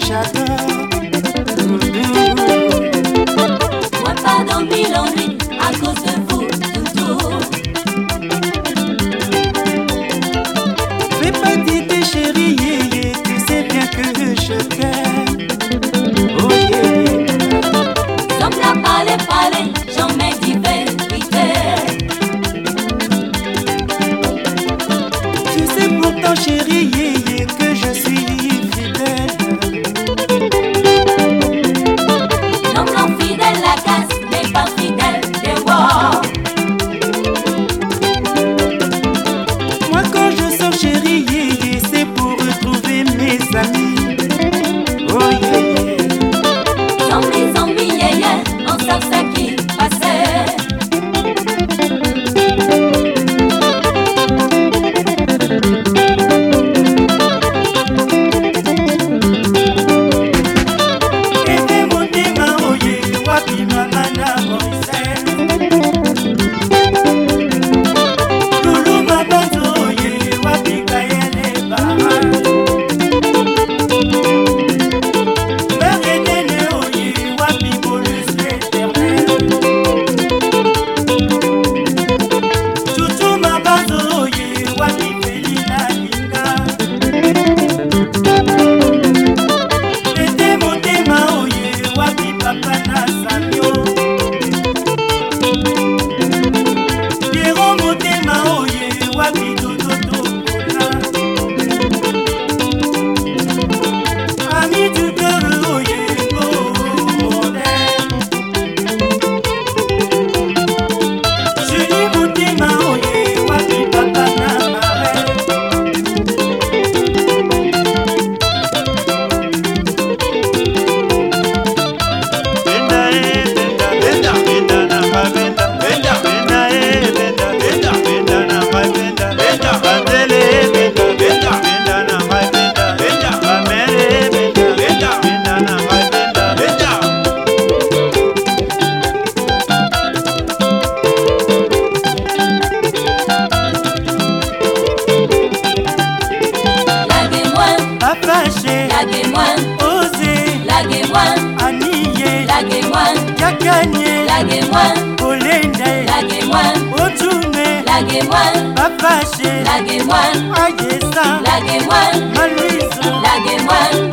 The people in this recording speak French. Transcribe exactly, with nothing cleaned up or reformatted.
j'adore. Moi pas dormi l'ennui à cause de vous, Doudou. Fais pas d'idée chérie, yeah, yeah, tu sais bien que je t'aime. Oh yeah. Sans la parler, parler, j'en mets diversité. Tu sais pourtant chérie, yeah, yeah, que je suis fidèle. Non, non, fidèle la casse, mais pas fidèle des rois. Moi quand je sors chérie, yeah, yeah, c'est pour retrouver mes amis. Oh yeah, yeah. Zombie, zombie, yeah, yeah, on sait ce qui passait. Ete motema oye, wapi mama na Moïse. Lulu mabanzo oye, wapi Kayele Bara. Mère Edene oye, wapi Bolus l'éternel. Chouchou mabanzo oye, wapi Felina Linga. Ete motema oye, wapi papa na Samio. Piero motema oye, wapi Dodo Tokola. Ami du cœur oye, oh modèle. Julie motema oye, wapi papa na Marelle. Benda eh benda benda benda na ma benda benda benda eh benda benda benda na ma benda benda bandele benda benda benda na ma benda benda bamere benda benda benda na ma benda benda. Laguez-moi, Apache, laguez-moi, Osé, laguez-moi, Aniye, laguez-moi, Yakanye, laguez-moi, Olende, laguez-moi, Otume, laguez-moi, Apache, laguez-moi, Ayesa, laguez-moi, Malisa, laguez-moi.